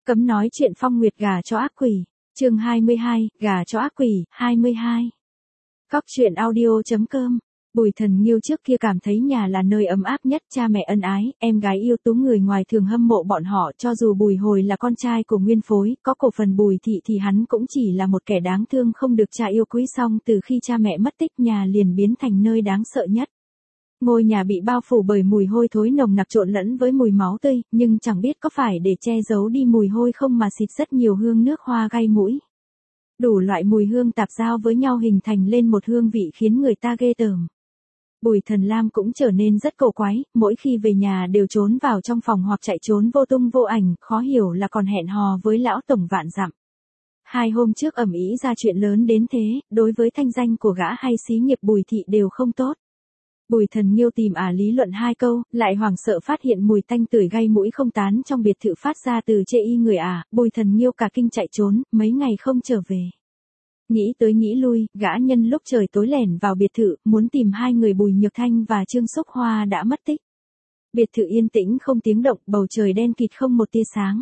Cấm nói chuyện Phong Nguyệt gả cho ác quỷ. Chương 22, gả cho ác quỷ, 22. Cóc truyện audio.com. Bùi Thần Nghiêu trước kia cảm thấy nhà là nơi ấm áp nhất, cha mẹ ân ái, em gái yêu tú, người ngoài thường hâm mộ bọn họ. Cho dù Bùi Hồi là con trai của nguyên phối, có cổ phần Bùi Thị thì hắn cũng chỉ là một kẻ đáng thương không được cha yêu quý. Xong từ khi cha mẹ mất tích, nhà liền biến thành nơi đáng sợ nhất. Ngôi nhà bị bao phủ bởi mùi hôi thối nồng nặc trộn lẫn với mùi máu tươi, nhưng chẳng biết có phải để che giấu đi mùi hôi không mà xịt rất nhiều hương nước hoa gây mũi. Đủ loại mùi hương tạp giao với nhau hình thành lên một hương vị khiến người ta ghê tởm. Bùi Thần Lam cũng trở nên rất cổ quái, mỗi khi về nhà đều trốn vào trong phòng hoặc chạy trốn vô tung vô ảnh, khó hiểu là còn hẹn hò với lão tổng vạn dặm. 2 hôm trước ầm ĩ ra chuyện lớn đến thế, đối với thanh danh của gã hay xí nghiệp Bùi Thị đều không tốt. Bùi Thần Nghiêu tìm lý luận 2 câu, lại hoảng sợ phát hiện mùi tanh tưởi gây mũi không tán trong biệt thự phát ra từ chê y người Bùi Thần Nghiêu cả kinh chạy trốn, mấy ngày không trở về. Nghĩ tới nghĩ lui, gã nhân lúc trời tối lẻn vào biệt thự, muốn tìm 2 người Bùi Nhược Thanh và Trương Sốc Hoa đã mất tích. Biệt thự yên tĩnh không tiếng động, bầu trời đen kịt không một tia sáng.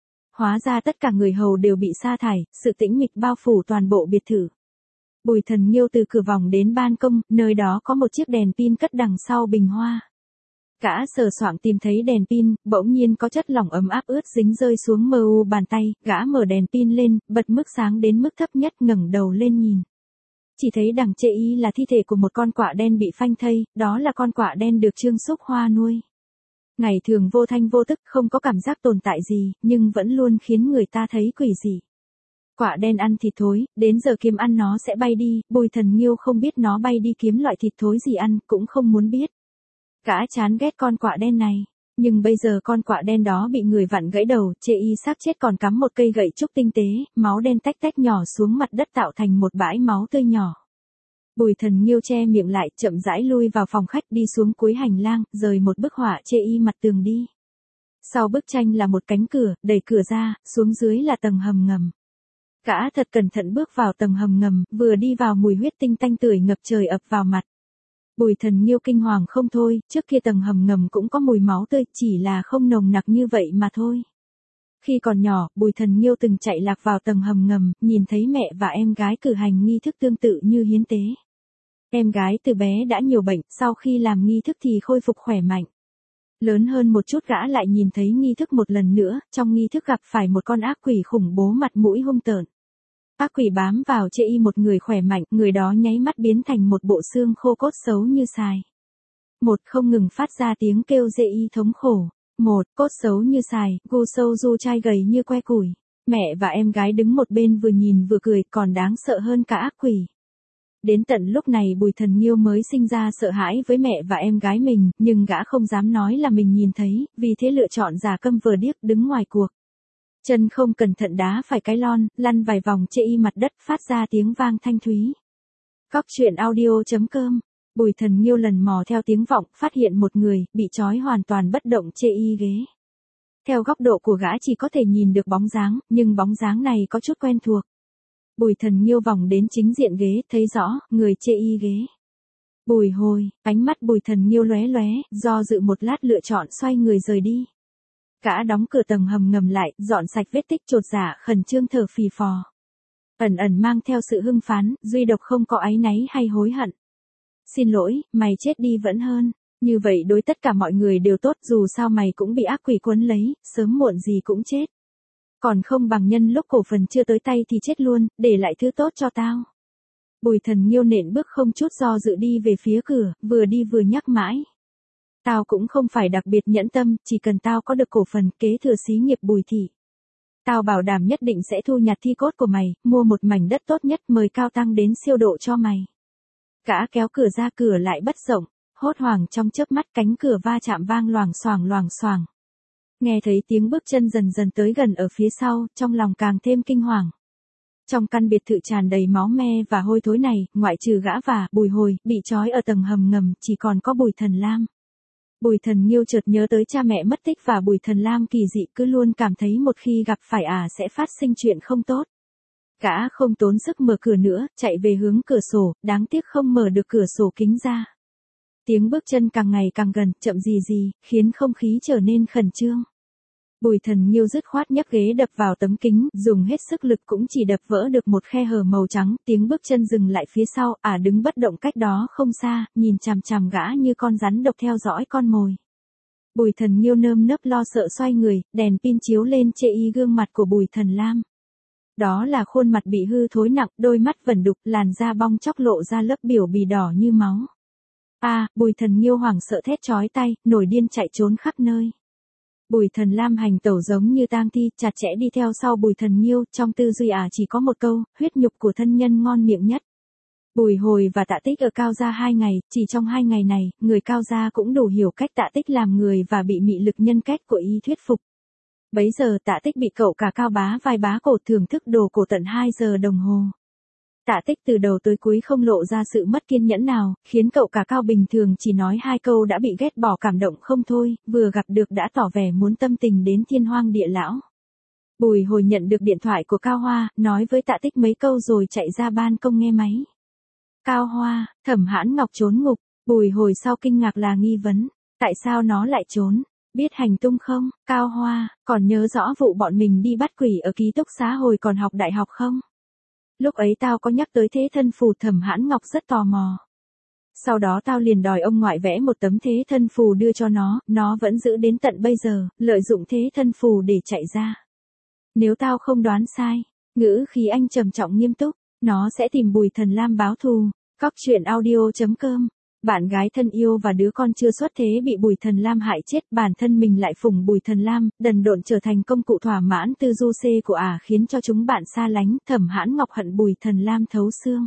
Hóa ra tất cả người hầu đều bị sa thải, sự tĩnh mịch bao phủ toàn bộ biệt thự. Bùi Thần Nghiêu từ cửa vòng đến ban công, nơi đó có một chiếc đèn pin cất đằng sau bình hoa. Gã sờ soạng tìm thấy đèn pin, bỗng nhiên có chất lỏng ấm áp ướt dính rơi xuống mu bàn tay, gã mở đèn pin lên, bật mức sáng đến mức thấp nhất, ngẩng đầu lên nhìn. Chỉ thấy đằng chê y là thi thể của một con quạ đen bị phanh thây, đó là con quạ đen được Trương Sốc Hoa nuôi. Ngày thường vô thanh vô tức, không có cảm giác tồn tại gì, nhưng vẫn luôn khiến người ta thấy quỷ dị. Quạ đen ăn thịt thối, đến giờ kiếm ăn nó sẽ bay đi, Bùi Thần Nghiêu không biết nó bay đi kiếm loại thịt thối gì ăn, cũng không muốn biết. Gã chán ghét con quạ đen này, nhưng bây giờ con quạ đen đó bị người vặn gãy đầu, chê y xác chết còn cắm một cây gậy trúc tinh tế, máu đen tách tách nhỏ xuống mặt đất tạo thành một bãi máu tươi nhỏ. Bùi Thần Nghiêu che miệng lại, chậm rãi lui vào phòng khách, đi xuống cuối hành lang, rời một bức họa chê y mặt tường đi. Sau bức tranh là một cánh cửa, đẩy cửa ra, xuống dưới là tầng hầm ngầm. Gã thật cẩn thận bước vào tầng hầm ngầm, vừa đi vào mùi huyết tinh tanh tưởi ngập trời ập vào mặt. Bùi Thần Nghiêu kinh hoàng không thôi, trước kia tầng hầm ngầm cũng có mùi máu tươi, chỉ là không nồng nặc như vậy mà thôi. Khi còn nhỏ, Bùi Thần Nghiêu từng chạy lạc vào tầng hầm ngầm, nhìn thấy mẹ và em gái cử hành nghi thức tương tự như hiến tế. Em gái từ bé đã nhiều bệnh, sau khi làm nghi thức thì khôi phục khỏe mạnh. Lớn hơn một chút gã lại nhìn thấy nghi thức một lần nữa, trong nghi thức gặp phải một con ác quỷ khủng bố mặt mũi hung tợn. Ác quỷ bám vào chê y một người khỏe mạnh, người đó nháy mắt biến thành một bộ xương khô cốt xấu như xài. Một không ngừng phát ra tiếng kêu chê y thống khổ. Một cốt xấu như xài, gu sâu du chai gầy như que củi. Mẹ và em gái đứng một bên vừa nhìn vừa cười, còn đáng sợ hơn cả ác quỷ. Đến tận lúc này Bùi Thần Nghiêu mới sinh ra sợ hãi với mẹ và em gái mình, nhưng gã không dám nói là mình nhìn thấy, vì thế lựa chọn giả câm vờ điếc đứng ngoài cuộc. Chân không cẩn thận đá phải cái lon, lăn vài vòng chê y mặt đất phát ra tiếng vang thanh thúy. Cóc truyện audio.com. Bùi Thần Nghiêu lần mò theo tiếng vọng, phát hiện một người, bị trói hoàn toàn bất động chê y ghế. Theo góc độ của gã chỉ có thể nhìn được bóng dáng, nhưng bóng dáng này có chút quen thuộc. Bùi Thần Nghiêu vòng đến chính diện ghế, thấy rõ, người chê y ghế. Bùi Hồi, ánh mắt Bùi Thần Nghiêu lóe lóe, do dự một lát lựa chọn xoay người rời đi. Gã đóng cửa tầng hầm ngầm lại, dọn sạch vết tích chột dạ, khẩn trương thở phì phò. Ẩn ẩn mang theo sự hưng phấn, duy độc không có áy náy hay hối hận. Xin lỗi, mày chết đi vẫn hơn. Như vậy đối tất cả mọi người đều tốt, dù sao mày cũng bị ác quỷ quấn lấy, sớm muộn gì cũng chết. Còn không bằng nhân lúc cổ phần chưa tới tay thì chết luôn, để lại thứ tốt cho tao. Bùi Thần Nghiêu nện bước không chút do dự đi về phía cửa, vừa đi vừa nhắc mãi. Tao cũng không phải đặc biệt nhẫn tâm, chỉ cần tao có được cổ phần kế thừa xí nghiệp Bùi Thị. Tao bảo đảm nhất định sẽ thu nhặt thi cốt của mày, mua một mảnh đất tốt nhất, mời Cao Tăng đến siêu độ cho mày. Gã kéo cửa ra, cửa lại bất rộng, hốt hoảng trong chớp mắt cánh cửa va chạm vang loảng xoảng. Nghe thấy tiếng bước chân dần dần tới gần ở phía sau, trong lòng càng thêm kinh hoàng. Trong căn biệt thự tràn đầy máu me và hôi thối này, ngoại trừ gã và Bùi Hồi, bị trói ở tầng hầm ngầm, chỉ còn có Bùi Thần Lam. Bùi Thần Nghiêu chợt nhớ tới cha mẹ mất tích và Bùi Thần Lam kỳ dị, cứ luôn cảm thấy một khi gặp phải sẽ phát sinh chuyện không tốt. Gã không tốn sức mở cửa nữa, chạy về hướng cửa sổ, đáng tiếc không mở được cửa sổ kính ra. Tiếng bước chân càng ngày càng gần, chậm gì, khiến không khí trở nên khẩn trương. Bùi Thần Nhiêu dứt khoát nhấc ghế đập vào tấm kính, dùng hết sức lực cũng chỉ đập vỡ được một khe hở màu trắng, tiếng bước chân dừng lại phía sau, đứng bất động cách đó không xa, nhìn chằm chằm gã như con rắn độc theo dõi con mồi. Bùi Thần Nhiêu nơm nớp lo sợ xoay người, đèn pin chiếu lên chê y gương mặt của Bùi Thần Lam. Đó là khuôn mặt bị hư thối nặng, đôi mắt vẩn đục, làn da bong chóc lộ ra lớp biểu bì đỏ như máu. Bùi Thần Nhiêu hoảng sợ thét chói tay, nổi điên chạy trốn khắp nơi. Bùi Thần Lam hành tẩu giống như tang thi, chặt chẽ đi theo sau Bùi Thần Nhiêu, trong tư duy chỉ có một câu, huyết nhục của thân nhân ngon miệng nhất. Bùi Hồi và Tạ Tích ở Cao Gia 2 ngày, chỉ trong 2 ngày này, người Cao Gia cũng đủ hiểu cách Tạ Tích làm người và bị mị lực nhân cách của y thuyết phục. Bấy giờ Tạ Tích bị cậu cả Cao Bá vai bá cổ thưởng thức đồ cổ tận 2 giờ đồng hồ. Tạ Tích từ đầu tới cuối không lộ ra sự mất kiên nhẫn nào, khiến cậu cả Cao bình thường chỉ nói 2 câu đã bị ghét bỏ cảm động không thôi, vừa gặp được đã tỏ vẻ muốn tâm tình đến thiên hoang địa lão. Bùi Hồi nhận được điện thoại của Cao Hoa, nói với Tạ Tích mấy câu rồi chạy ra ban công nghe máy. Cao Hoa, Thẩm Hãn Ngọc trốn ngục. Bùi Hồi sau kinh ngạc là nghi vấn, tại sao nó lại trốn? Biết hành tung không? Cao Hoa, còn nhớ rõ vụ bọn mình đi bắt quỷ ở ký túc xá hồi còn học đại học không? Lúc ấy tao có nhắc tới thế thân phù. Thẩm Hãn Ngọc rất tò mò. Sau đó tao liền đòi ông ngoại vẽ một tấm thế thân phù đưa cho nó vẫn giữ đến tận bây giờ, lợi dụng thế thân phù để chạy ra. Nếu tao không đoán sai, ngữ khí anh trầm trọng nghiêm túc, nó sẽ tìm Bùi Thần Lam báo thù. Coctruyện.audio.com. Bạn gái thân yêu và đứa con chưa xuất thế bị Bùi Thần Lam hại chết, bản thân mình lại phụng Bùi Thần Lam, đần độn trở thành công cụ thỏa mãn tư du xê của khiến cho chúng bạn xa lánh. Thẩm Hãn Ngọc hận Bùi Thần Lam thấu xương.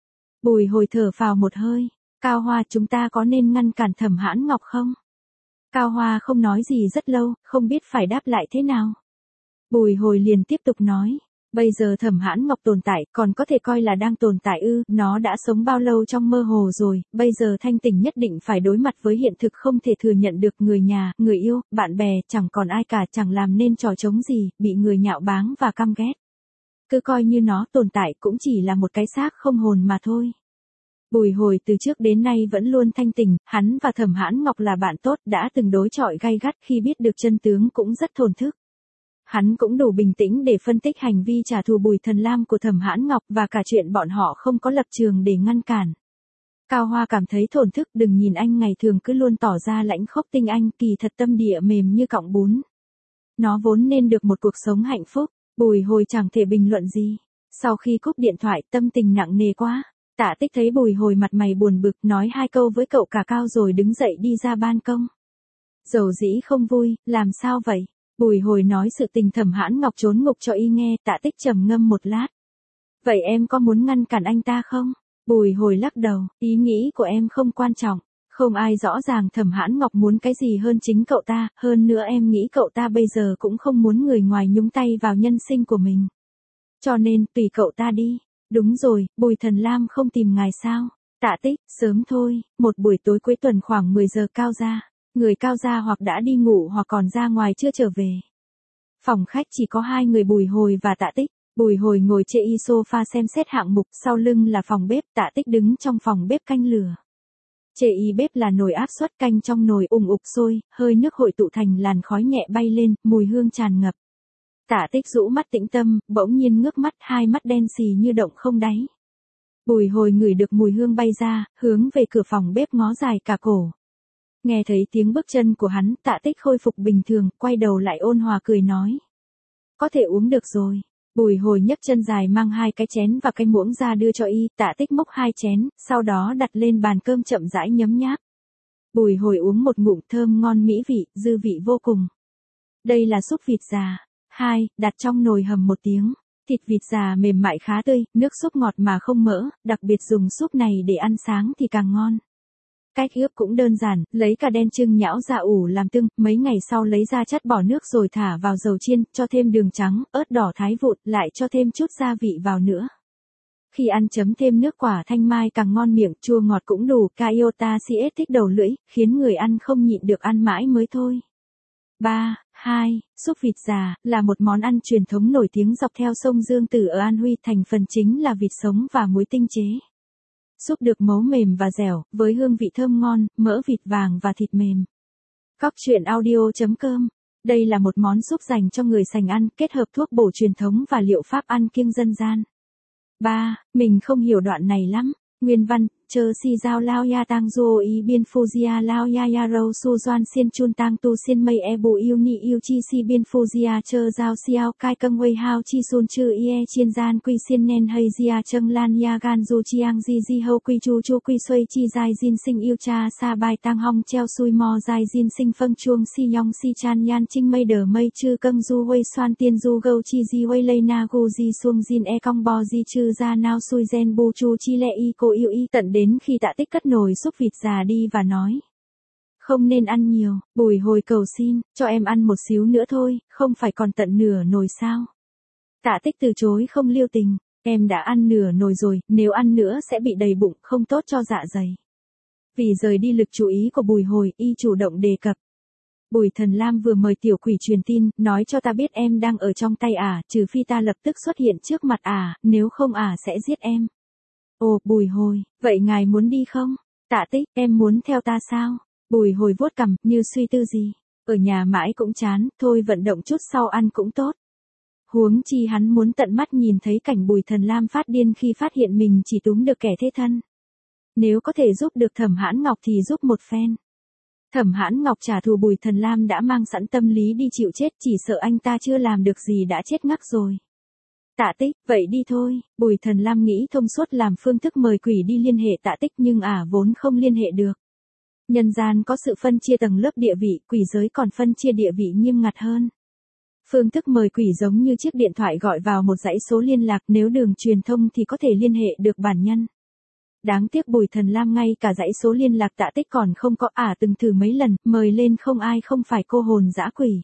Bùi Hồi thở phào một hơi, Cao Hoa, chúng ta có nên ngăn cản Thẩm Hãn Ngọc không? Cao Hoa không nói gì rất lâu, không biết phải đáp lại thế nào. Bùi Hồi liền tiếp tục nói. Bây giờ Thẩm Hãn Ngọc tồn tại, còn có thể coi là đang tồn tại ư? Nó đã sống bao lâu trong mơ hồ rồi, bây giờ thanh tỉnh nhất định phải đối mặt với hiện thực, không thể thừa nhận được người nhà, người yêu, bạn bè, chẳng còn ai cả, chẳng làm nên trò trống gì, bị người nhạo báng và căm ghét. Cứ coi như nó tồn tại cũng chỉ là một cái xác không hồn mà thôi. Bùi Hồi từ trước đến nay vẫn luôn thanh tỉnh, hắn và Thẩm Hãn Ngọc là bạn tốt, đã từng đối chọi gay gắt, khi biết được chân tướng cũng rất thổn thức. Hắn cũng đủ bình tĩnh để phân tích hành vi trả thù Bùi Thần Lam của Thẩm Hãn Ngọc và cả chuyện bọn họ không có lập trường để ngăn cản. Cao Hoa cảm thấy thổn thức, đừng nhìn anh ngày thường cứ luôn tỏ ra lãnh khốc tinh anh, kỳ thật tâm địa mềm như cọng bún. Nó vốn nên được một cuộc sống hạnh phúc. Bùi Hồi chẳng thể bình luận gì. Sau khi cúp điện thoại, tâm tình nặng nề quá. Tạ Tích thấy Bùi Hồi mặt mày buồn bực, nói 2 câu với cậu cả Cao rồi đứng dậy đi ra ban công. Dầu dĩ không vui, làm sao vậy? Bùi Hồi nói sự tình Thẩm Hãn Ngọc trốn ngục cho y nghe. Tạ Tích trầm ngâm một lát. Vậy em có muốn ngăn cản anh ta không? Bùi Hồi lắc đầu, ý nghĩ của em không quan trọng. Không ai rõ ràng Thẩm Hãn Ngọc muốn cái gì hơn chính cậu ta, hơn nữa em nghĩ cậu ta bây giờ cũng không muốn người ngoài nhúng tay vào nhân sinh của mình. Cho nên, tùy cậu ta đi. Đúng rồi, Bùi Thần Lam không tìm ngài sao? Tạ Tích, sớm thôi, một buổi tối cuối tuần khoảng 10 giờ Cao gia. Người Cao gia hoặc đã đi ngủ hoặc còn ra ngoài chưa trở về. Phòng khách chỉ có 2 người Bùi Hồi và Tạ Tích. Bùi Hồi ngồi trên sofa xem xét hạng mục, sau lưng là phòng bếp, Tạ Tích đứng trong phòng bếp canh lửa. Trên bếp là nồi áp suất, canh trong nồi ùng ục sôi, hơi nước hội tụ thành làn khói nhẹ bay lên, mùi hương tràn ngập. Tạ Tích rũ mắt tĩnh tâm, bỗng nhiên ngước mắt, 2 mắt đen xì như động không đáy. Bùi Hồi ngửi được mùi hương bay ra, hướng về cửa phòng bếp ngó dài cả cổ. Nghe thấy tiếng bước chân của hắn, Tạ Tích khôi phục bình thường, quay đầu lại ôn hòa cười nói. Có thể uống được rồi. Bùi Hồi nhấc chân dài mang 2 cái chén và cái muỗng ra đưa cho y, Tạ Tích múc 2 chén, sau đó đặt lên bàn cơm chậm rãi nhấm nháp. Bùi Hồi uống một ngụm thơm ngon mỹ vị, dư vị vô cùng. Đây là súp vịt già. 2, đặt trong nồi hầm 1 tiếng. Thịt vịt già mềm mại khá tươi, nước súp ngọt mà không mỡ, đặc biệt dùng súp này để ăn sáng thì càng ngon. Cách ướp cũng đơn giản, lấy cả đen chưng nhão ra ủ làm tương, mấy ngày sau lấy ra chắt bỏ nước rồi thả vào dầu chiên, cho thêm đường trắng, ớt đỏ thái vụn, lại cho thêm chút gia vị vào nữa. Khi ăn chấm thêm nước quả thanh mai càng ngon miệng, chua ngọt cũng đủ, Iota CS thích đầu lưỡi, khiến người ăn không nhịn được ăn mãi mới thôi. 3, 2, súp vịt già, là một món ăn truyền thống nổi tiếng dọc theo sông Dương Tử ở An Huy, thành phần chính là vịt sống và muối tinh chế. Súp được mấu mềm và dẻo, với hương vị thơm ngon, mỡ vịt vàng và thịt mềm. Coctruyện.audio.com Đây là một món súp dành cho người sành ăn, kết hợp thuốc bổ truyền thống và liệu pháp ăn kiêng dân gian. 3. Mình không hiểu đoạn này lắm. Nguyên văn, chơ si giao lao ya tang duo y biên fuzia lao ya ya râu su doan xiên chun tang tu xiên mây e bu yêu ni yêu chi si biên fuzia chơ giao xiao kai câng wei hao chi sun chư ie chiên gian quy xiên nen hay zia châng lan ya gan du chiang di di hâu quy chu quy xuây chi dai jin sinh yêu cha sa bai tang hong treo sui mo dai jin sinh phân chuông si nhong si chan yan trinh mây đờ mây chư câng du wei xoan tiên du gâu chi di wei lây na gu di suông jin e cong bo di chư ra nao sui gen bu chu chi lệ y cô yêu y tận đến khi Tạ Tích cất nồi súp vịt già đi và nói. Không nên ăn nhiều, Bùi Hồi cầu xin, cho em ăn một xíu nữa thôi, không phải còn tận nửa nồi sao. Tạ Tích từ chối không lưu tình, em đã ăn nửa nồi rồi, nếu ăn nữa sẽ bị đầy bụng, không tốt cho dạ dày. Vì rời đi lực chú ý của Bùi Hồi, y chủ động đề cập. Bùi Thần Lam vừa mời tiểu quỷ truyền tin, nói cho ta biết em đang ở trong tay ả, trừ phi ta lập tức xuất hiện trước mặt ả, nếu không ả sẽ giết em. Ồ, Bùi Hồi, vậy ngài muốn đi không? Tạ Tích, em muốn theo ta sao? Bùi Hồi vuốt cằm, như suy tư gì. Ở nhà mãi cũng chán, thôi vận động chút sau ăn cũng tốt. Huống chi hắn muốn tận mắt nhìn thấy cảnh Bùi Thần Lam phát điên khi phát hiện mình chỉ túm được kẻ thế thân. Nếu có thể giúp được Thẩm Hãn Ngọc thì giúp một phen. Thẩm Hãn Ngọc trả thù Bùi Thần Lam đã mang sẵn tâm lý đi chịu chết, chỉ sợ anh ta chưa làm được gì đã chết ngắc rồi. Tạ Tích, vậy đi thôi. Bùi Thần Lam nghĩ thông suốt làm phương thức mời quỷ đi liên hệ Tạ Tích nhưng vốn không liên hệ được. Nhân gian có sự phân chia tầng lớp địa vị, quỷ giới còn phân chia địa vị nghiêm ngặt hơn. Phương thức mời quỷ giống như chiếc điện thoại gọi vào một dãy số liên lạc, nếu đường truyền thông thì có thể liên hệ được bản nhân. Đáng tiếc Bùi Thần Lam ngay cả dãy số liên lạc Tạ Tích còn không có, từng thử mấy lần, mời lên không ai không phải cô hồn dã quỷ.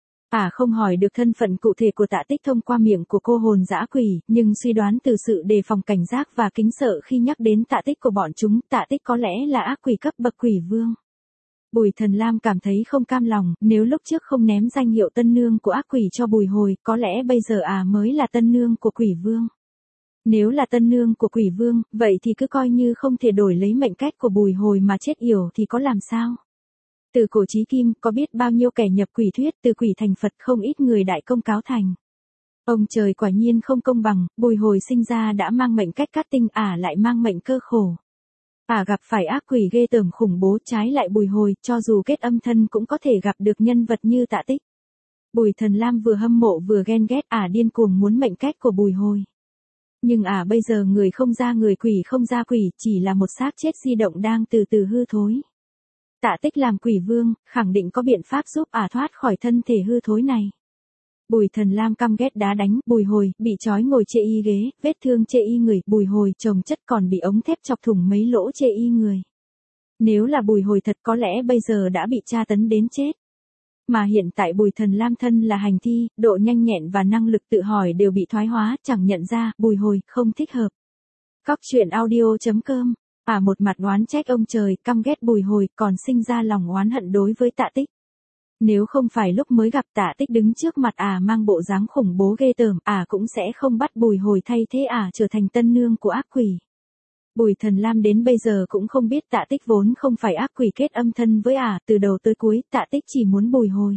Không hỏi được thân phận cụ thể của Tạ Tích thông qua miệng của cô hồn dã quỷ, nhưng suy đoán từ sự đề phòng cảnh giác và kính sợ khi nhắc đến Tạ Tích của bọn chúng, Tạ Tích có lẽ là ác quỷ cấp bậc quỷ vương. Bùi Thần Lam cảm thấy không cam lòng, nếu lúc trước không ném danh hiệu tân nương của ác quỷ cho Bùi Hồi, có lẽ bây giờ mới là tân nương của quỷ vương. Nếu là tân nương của quỷ vương, vậy thì cứ coi như không thể đổi lấy mệnh cách của Bùi Hồi mà chết yểu thì có làm sao? Từ cổ chí kim, có biết bao nhiêu kẻ nhập quỷ thuyết, từ quỷ thành Phật không ít người đại công cáo thành. Ông trời quả nhiên không công bằng, Bùi Hồi sinh ra đã mang mệnh cách cát tinh, lại mang mệnh cơ khổ. Gặp phải ác quỷ ghê tởm khủng bố, trái lại Bùi Hồi, cho dù kết âm thân cũng có thể gặp được nhân vật như Tạ Tích. Bùi Thần Lam vừa hâm mộ vừa ghen ghét, điên cuồng muốn mệnh cách của Bùi Hồi. Nhưng bây giờ người không ra người, quỷ không ra quỷ, chỉ là một xác chết di động đang từ từ hư thối. Tạ Tích làm quỷ vương, khẳng định có biện pháp giúp thoát khỏi thân thể hư thối này. Bùi Thần Lam căm ghét đá đánh, Bùi Hồi, bị trói ngồi chê y ghế, vết thương chê y người, Bùi Hồi chồng chất còn bị ống thép chọc thủng mấy lỗ chê y người. Nếu là Bùi Hồi thật có lẽ bây giờ đã bị tra tấn đến chết. Mà hiện tại Bùi Thần Lam thân là hành thi, độ nhanh nhẹn và năng lực tự hỏi đều bị thoái hóa, chẳng nhận ra, Bùi Hồi, không thích hợp. Cóc truyện audio.com. Một mặt oán trách ông trời, căm ghét Bùi Hồi, còn sinh ra lòng oán hận đối với Tạ Tích. Nếu không phải lúc mới gặp Tạ Tích đứng trước mặt mang bộ dáng khủng bố ghê tởm, cũng sẽ không bắt Bùi Hồi thay thế trở thành tân nương của ác quỷ. Bùi Thần Lam đến bây giờ cũng không biết Tạ Tích vốn không phải ác quỷ kết âm thân với từ đầu tới cuối, Tạ Tích chỉ muốn Bùi Hồi.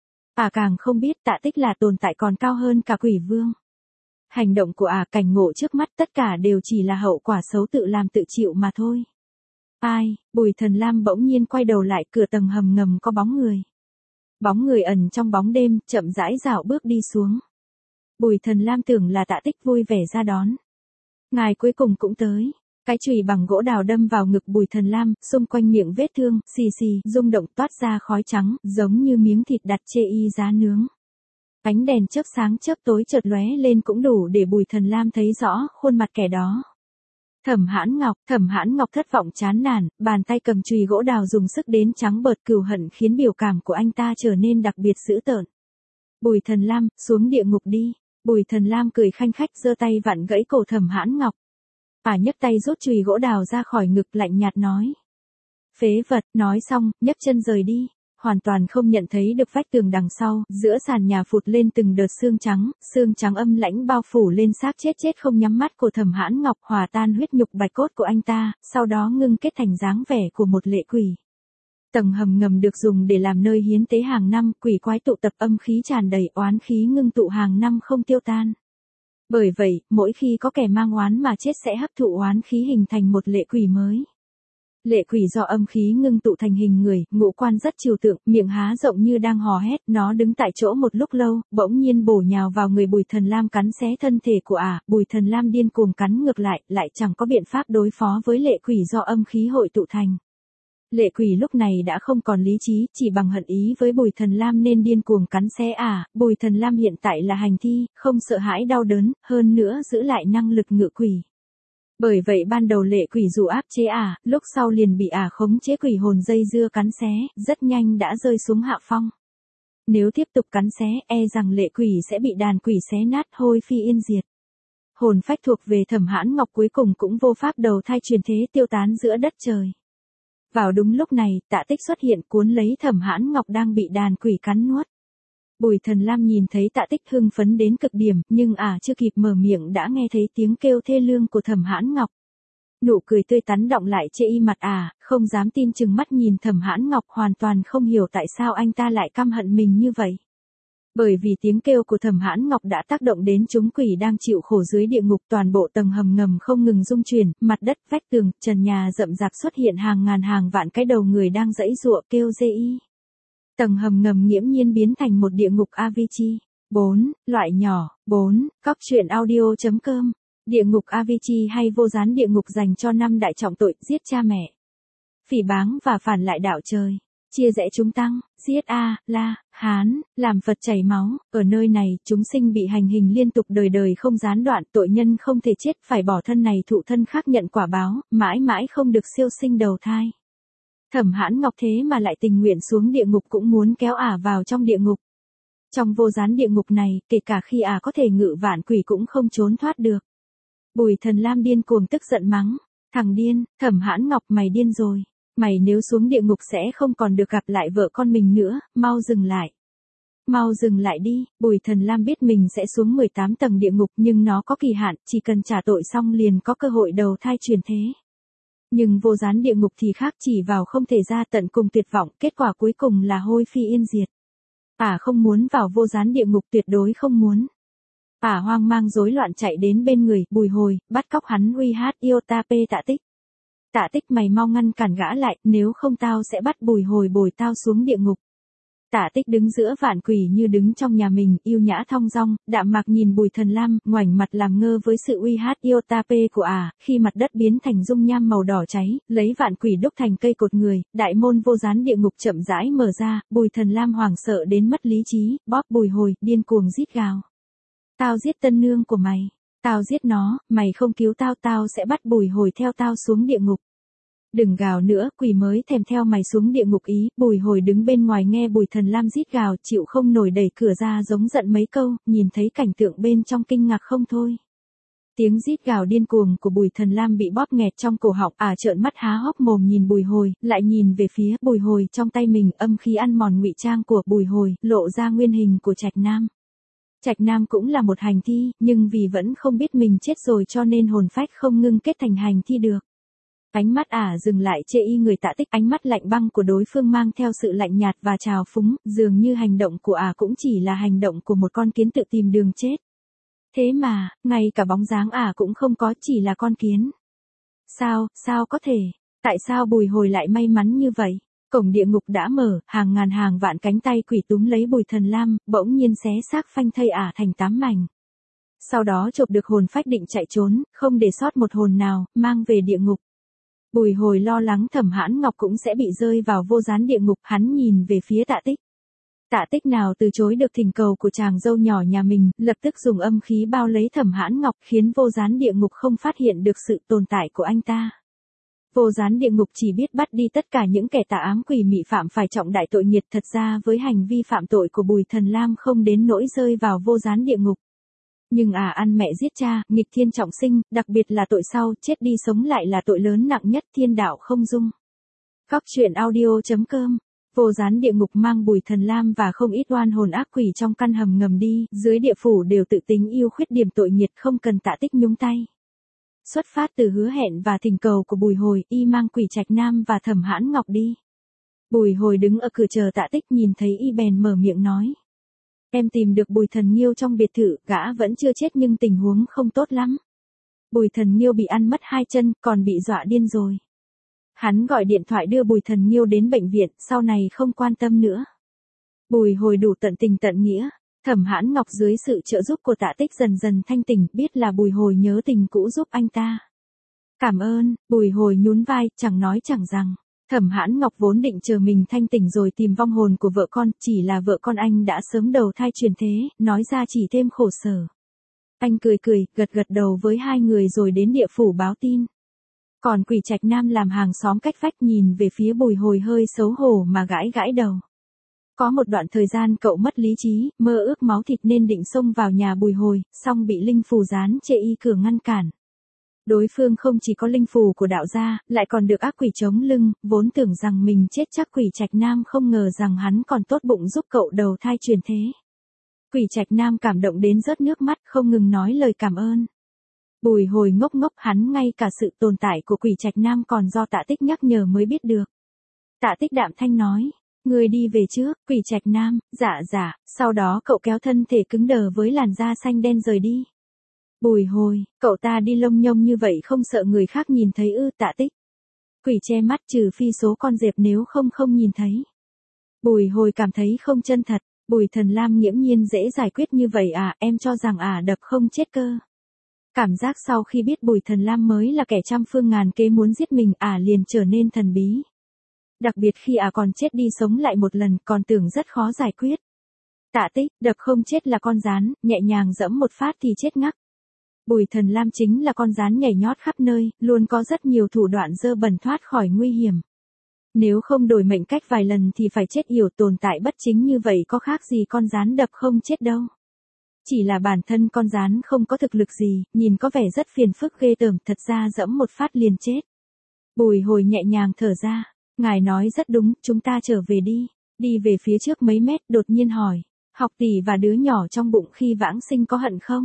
Càng không biết Tạ Tích là tồn tại còn cao hơn cả quỷ vương. Hành động của cảnh ngộ trước mắt tất cả đều chỉ là hậu quả xấu tự làm tự chịu mà thôi. Bùi Thần Lam bỗng nhiên quay đầu lại, cửa tầng hầm ngầm có bóng người. Bóng người ẩn trong bóng đêm, chậm rãi dạo bước đi xuống. Bùi Thần Lam tưởng là Tạ Tích vui vẻ ra đón. Ngài cuối cùng cũng tới. Cái chùy bằng gỗ đào đâm vào ngực Bùi Thần Lam, xung quanh miệng vết thương, xì xì, rung động toát ra khói trắng, giống như miếng thịt đặt chê y giá nướng. Ánh đèn chớp sáng chớp tối chợt lóe lên cũng đủ để Bùi Thần Lam thấy rõ khuôn mặt kẻ đó. Thẩm Hãn Ngọc thất vọng chán nản, bàn tay cầm chùy gỗ đào dùng sức đến trắng bợt, cừu hận khiến biểu cảm của anh ta trở nên đặc biệt dữ tợn. Bùi Thần Lam, xuống địa ngục đi. Bùi Thần Lam cười khanh khách giơ tay vặn gãy cổ Thẩm Hãn Ngọc. Nhấc tay rút chùy gỗ đào ra khỏi ngực, lạnh nhạt nói. Phế vật, nói xong, nhấc chân rời đi. Hoàn toàn không nhận thấy được vách tường đằng sau, giữa sàn nhà phụt lên từng đợt xương trắng âm lãnh bao phủ lên xác chết không nhắm mắt của Thẩm Hãn Ngọc, hòa tan huyết nhục bạch cốt của anh ta, sau đó ngưng kết thành dáng vẻ của một lệ quỷ. Tầng hầm ngầm được dùng để làm nơi hiến tế hàng năm, quỷ quái tụ tập âm khí tràn đầy, oán khí ngưng tụ hàng năm không tiêu tan. Bởi vậy, mỗi khi có kẻ mang oán mà chết sẽ hấp thụ oán khí hình thành một lệ quỷ mới. Lệ quỷ do âm khí ngưng tụ thành hình người, ngũ quan rất trừu tượng, miệng há rộng như đang hò hét, nó đứng tại chỗ một lúc lâu, bỗng nhiên bổ nhào vào người Bùi Thần Lam cắn xé thân thể của Bùi Thần Lam điên cuồng cắn ngược lại chẳng có biện pháp đối phó với lệ quỷ do âm khí hội tụ thành. Lệ quỷ lúc này đã không còn lý trí, chỉ bằng hận ý với Bùi Thần Lam nên điên cuồng cắn xé Bùi Thần Lam hiện tại là hành thi, không sợ hãi đau đớn, hơn nữa giữ lại năng lực ngự quỷ. Bởi vậy ban đầu lệ quỷ dù áp chế lúc sau liền bị khống chế quỷ hồn dây dưa cắn xé, rất nhanh đã rơi xuống hạ phong. Nếu tiếp tục cắn xé, rằng lệ quỷ sẽ bị đàn quỷ xé nát hôi phi yên diệt. Hồn phách thuộc về Thẩm Hãn Ngọc cuối cùng cũng vô pháp đầu thai truyền thế tiêu tán giữa đất trời. Vào đúng lúc này, Tạ Tích xuất hiện cuốn lấy Thẩm Hãn Ngọc đang bị đàn quỷ cắn nuốt. Bùi Thần Lam nhìn thấy Tạ Tích hưng phấn đến cực điểm, nhưng chưa kịp mở miệng đã nghe thấy tiếng kêu thê lương của Thẩm Hãn Ngọc. Nụ cười tươi tắn đọng lại chê y mặt không dám tin chừng mắt nhìn Thẩm Hãn Ngọc, hoàn toàn không hiểu tại sao anh ta lại căm hận mình như vậy. Bởi vì tiếng kêu của Thẩm Hãn Ngọc đã tác động đến chúng quỷ đang chịu khổ dưới địa ngục, toàn bộ tầng hầm ngầm không ngừng rung chuyển, mặt đất, vách tường, trần nhà rậm rạp xuất hiện hàng ngàn hàng vạn cái đầu người đang giãy giụa kêu dê y. Tầng hầm ngầm nghiễm nhiên biến thành một địa ngục Avicii. 4. Loại nhỏ. 4. Cóc truyện audio.com. Địa ngục Avicii hay vô gián địa ngục dành cho 5 đại trọng tội: giết cha mẹ, phỉ báng và phản lại đạo trời, chia rẽ chúng tăng, giết La, Hán, làm Phật chảy máu. Ở nơi này, chúng sinh bị hành hình liên tục đời đời không gián đoạn, tội nhân không thể chết, phải bỏ thân này thụ thân khác nhận quả báo, mãi mãi không được siêu sinh đầu thai. Thẩm Hãn Ngọc thế mà lại tình nguyện xuống địa ngục cũng muốn kéo vào trong địa ngục. Trong vô gián địa ngục này, kể cả khi có thể ngự vạn quỷ cũng không trốn thoát được. Bùi Thần Lam điên cuồng tức giận mắng: thằng điên, Thẩm Hãn Ngọc mày điên rồi. Mày nếu xuống địa ngục sẽ không còn được gặp lại vợ con mình nữa, mau dừng lại. Mau dừng lại đi. Bùi Thần Lam biết mình sẽ xuống 18 tầng địa ngục nhưng nó có kỳ hạn, chỉ cần trả tội xong liền có cơ hội đầu thai chuyển thế. Nhưng vô gián địa ngục thì khác, chỉ vào không thể ra, tận cùng tuyệt vọng, kết quả cuối cùng là hôi phi yên diệt. Không muốn vào vô gián địa ngục, tuyệt đối không muốn. Hoang mang rối loạn chạy đến bên người Bùi Hồi, bắt cóc hắn uy hát yêu Tạ Tích. Tạ Tích, mày mau ngăn cản gã lại, nếu không tao sẽ bắt Bùi Hồi bồi tao xuống địa ngục. Tạ Tích đứng giữa vạn quỷ như đứng trong nhà mình, yêu nhã thong dong, đạm mạc nhìn Bùi Thần Lam, ngoảnh mặt làm ngơ với sự uy hát yêu của khi mặt đất biến thành dung nham màu đỏ cháy, lấy vạn quỷ đúc thành cây cột người, đại môn vô gián địa ngục chậm rãi mở ra, Bùi Thần Lam hoảng sợ đến mất lý trí, bóp Bùi Hồi, điên cuồng rít gào: tao giết tân nương của mày, tao giết nó, mày không cứu tao, tao sẽ bắt Bùi Hồi theo tao xuống địa ngục. Đừng gào nữa, quỷ mới thèm theo mày xuống địa ngục ý. Bùi Hồi đứng bên ngoài nghe Bùi Thần Lam rít gào, chịu không nổi đẩy cửa ra giống giận mấy câu, nhìn thấy cảnh tượng bên trong kinh ngạc không thôi. Tiếng rít gào điên cuồng của Bùi Thần Lam bị bóp nghẹt trong cổ họng, trợn mắt há hốc mồm nhìn Bùi Hồi, lại nhìn về phía Bùi Hồi, trong tay mình âm khí ăn mòn ngụy trang của Bùi Hồi, lộ ra nguyên hình của Trạch Nam. Trạch Nam cũng là một hành thi, nhưng vì vẫn không biết mình chết rồi cho nên hồn phách không ngưng kết thành hành thi được. Ánh mắt dừng lại chê y người Tạ Tích, ánh mắt lạnh băng của đối phương mang theo sự lạnh nhạt và trào phúng, dường như hành động của cũng chỉ là hành động của một con kiến tự tìm đường chết. Thế mà, ngay cả bóng dáng cũng không có, chỉ là con kiến. Sao có thể? Tại sao Bùi Hồi lại may mắn như vậy? Cổng địa ngục đã mở, hàng ngàn hàng vạn cánh tay quỷ túm lấy Bùi Thần Lam, bỗng nhiên xé xác phanh thây thành 8 mảnh. Sau đó chộp được hồn phách định chạy trốn, không để sót một hồn nào, mang về địa ngục. Bùi Hồi lo lắng Thẩm Hãn Ngọc cũng sẽ bị rơi vào vô gián địa ngục, hắn nhìn về phía Tạ Tích. Tạ Tích nào từ chối được thỉnh cầu của chàng dâu nhỏ nhà mình, lập tức dùng âm khí bao lấy Thẩm Hãn Ngọc, khiến vô gián địa ngục không phát hiện được sự tồn tại của anh ta. Vô gián địa ngục chỉ biết bắt đi tất cả những kẻ tà ám quỷ mị phạm phải trọng đại tội nghiệt, thật ra với hành vi phạm tội của Bùi Thần Lam không đến nỗi rơi vào vô gián địa ngục. Nhưng ăn mẹ giết cha, nghịch thiên trọng sinh, đặc biệt là tội sau, chết đi sống lại là tội lớn nặng nhất, thiên đạo không dung. Cóc truyện audio.com. Vô gián địa ngục mang Bùi Thần Lam và không ít oan hồn ác quỷ trong căn hầm ngầm đi, dưới địa phủ đều tự tính yêu khuyết điểm tội nghiệt, không cần Tạ Tích nhúng tay. Xuất phát từ hứa hẹn và thỉnh cầu của Bùi Hồi, y mang quỷ Trạch Nam và Thẩm Hãn Ngọc đi. Bùi Hồi đứng ở cửa chờ Tạ Tích nhìn thấy y bèn mở miệng nói. Em tìm được Bùi Thần Nghiêu trong biệt thự, gã vẫn chưa chết nhưng tình huống không tốt lắm. Bùi Thần Nghiêu bị ăn mất 2 chân, còn bị dọa điên rồi. Hắn gọi điện thoại đưa Bùi Thần Nghiêu đến bệnh viện, sau này không quan tâm nữa. Bùi Hồi đủ tận tình tận nghĩa. Thẩm Hãn Ngọc dưới sự trợ giúp của Tạ Tích dần dần thanh tỉnh, biết là Bùi Hồi nhớ tình cũ giúp anh ta. Cảm ơn. Bùi Hồi nhún vai, chẳng nói chẳng rằng. Thẩm Hãn Ngọc vốn định chờ mình thanh tỉnh rồi tìm vong hồn của vợ con, chỉ là vợ con anh đã sớm đầu thai chuyển thế, nói ra chỉ thêm khổ sở. Anh cười cười, gật gật đầu với hai người rồi đến địa phủ báo tin. Còn Quỷ Trạch Nam làm hàng xóm cách vách nhìn về phía Bùi Hồi hơi xấu hổ mà gãi gãi đầu. Có một đoạn thời gian cậu mất lý trí, mơ ước máu thịt nên định xông vào nhà Bùi Hồi, song bị linh phù gián chê y cửa ngăn cản. Đối phương không chỉ có linh phù của đạo gia, lại còn được ác quỷ chống lưng, vốn tưởng rằng mình chết chắc. Quỷ Trạch Nam không ngờ rằng hắn còn tốt bụng giúp cậu đầu thai chuyển thế. Quỷ Trạch Nam cảm động đến rớt nước mắt, không ngừng nói lời cảm ơn. Bùi Hồi ngốc ngốc, hắn ngay cả sự tồn tại của Quỷ Trạch Nam còn do Tạ Tích nhắc nhở mới biết được. Tạ Tích đạm thanh nói, người đi về trước. Quỷ Trạch Nam, dạ, sau đó cậu kéo thân thể cứng đờ với làn da xanh đen rời đi. Bùi Hồi, cậu ta đi lông nhông như vậy không sợ người khác nhìn thấy ư? Tạ Tích. Quỷ che mắt, trừ phi số con dẹp, nếu không nhìn thấy. Bùi Hồi cảm thấy không chân thật. Bùi Thần Lam nghiễm nhiên dễ giải quyết như vậy à? Em cho rằng đập không chết cơ. Cảm giác sau khi biết Bùi Thần Lam mới là kẻ trăm phương ngàn kế muốn giết mình, liền trở nên thần bí. Đặc biệt khi còn chết đi sống lại một lần, còn tưởng rất khó giải quyết. Tạ Tích, đập không chết là con rán, nhẹ nhàng giẫm một phát thì chết ngắc. Bùi Thần Lam chính là con rán nhảy nhót khắp nơi, luôn có rất nhiều thủ đoạn dơ bẩn thoát khỏi nguy hiểm. Nếu không đổi mệnh cách vài lần thì phải chết yểu, tồn tại bất chính như vậy có khác gì con rán đập không chết đâu. Chỉ là bản thân con rán không có thực lực gì, nhìn có vẻ rất phiền phức ghê tởm, thật ra giẫm một phát liền chết. Bùi Hồi nhẹ nhàng thở ra, ngài nói rất đúng, chúng ta trở về đi. Đi về phía trước mấy mét, đột nhiên hỏi, Học Tỷ và đứa nhỏ trong bụng khi vãng sinh có hận không?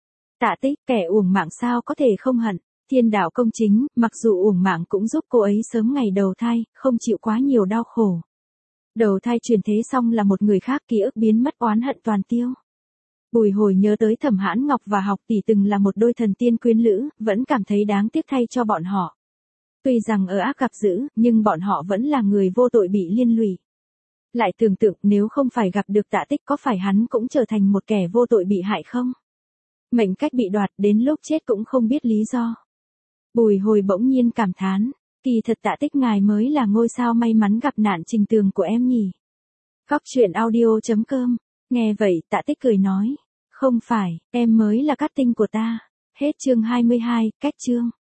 Tạ Tích, kẻ uổng mạng sao có thể không hận. Thiên đạo công chính, mặc dù uổng mạng cũng giúp cô ấy sớm ngày đầu thai, không chịu quá nhiều đau khổ. Đầu thai chuyển thế xong là một người khác, ký ức biến mất, oán hận toàn tiêu. Bùi Hồi nhớ tới Thẩm Hãn Ngọc và Học Tỷ từng là một đôi thần tiên quyến lữ, vẫn cảm thấy đáng tiếc thay cho bọn họ. Tuy rằng ở ác gặp dữ, nhưng bọn họ vẫn là người vô tội bị liên lụy. Lại tưởng tượng nếu không phải gặp được Tạ Tích, có phải hắn cũng trở thành một kẻ vô tội bị hại không? Mệnh cách bị đoạt, đến lúc chết cũng không biết lý do. Bùi Hồi bỗng nhiên cảm thán, kỳ thật Tạ Tích ngài mới là ngôi sao may mắn gặp nạn Trình Tường của em nhỉ. Góc truyện audio.com. Nghe vậy Tạ Tích cười nói, không phải, em mới là cát tinh của ta. Hết chương 22, cách chương.